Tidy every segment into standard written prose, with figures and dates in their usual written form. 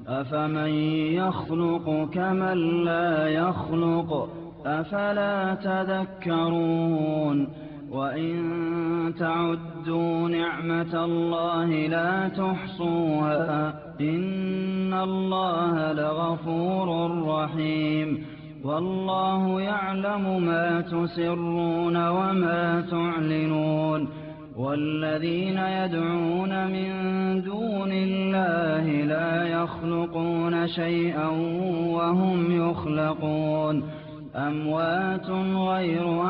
أفمن يخلق كمن لا يخلق أفلا تذكرون وإن تعدوا نعمة الله لا تحصوها إن الله لغفور رحيم والله يعلم ما تسرون وما تعلنون والذين يدعون من دون الله لا يخلقون شيئا وهم يخلقون أموات غير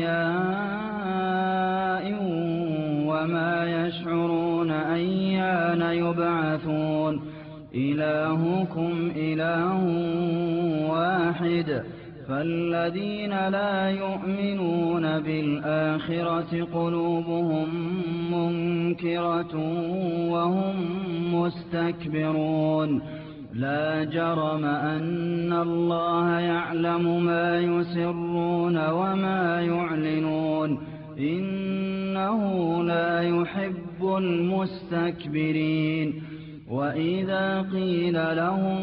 أحياء وما يشعرون أيان يبعثون إلهكم إله واحد فالذين لا يؤمنون بالآخرة قلوبهم منكرة وهم مستكبرون لا جرم أن الله يعلم ما يسرون وما يعلنون إنه لا يحب المستكبرين وإذا قيل لهم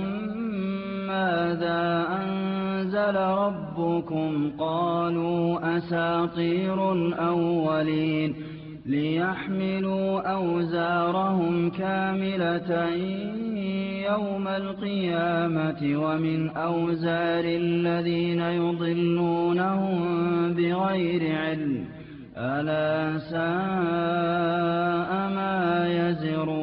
ماذا أنزل ربكم قالوا أساطير الأولين ليحملوا أوزارهم كاملة يوم القيامة ومن أوزار الذين يضلونهم بغير علم ألا ساء ما يزرون